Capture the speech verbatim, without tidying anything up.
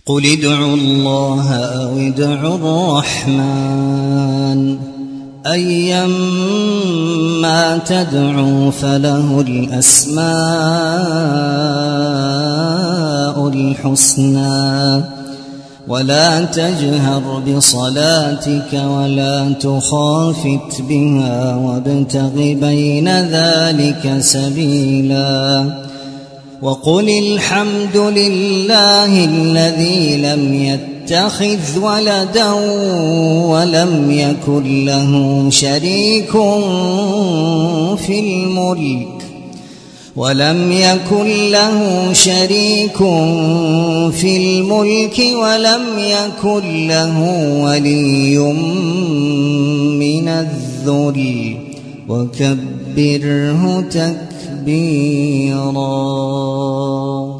قل ادعوا الله أو ادعوا الرحمن أيما تدعوا فله الأسماء الحسنى ولا تجهر بصلاتك ولا تخافت بها وابتغ بين ذلك سبيلا وقل الحمد لله الذي لم يتخذ ولدا ولم يكن له شريك في الملك ولم يكن له شريك في الملك ولم يكن له ولي من الذل وكبره تكبيرا.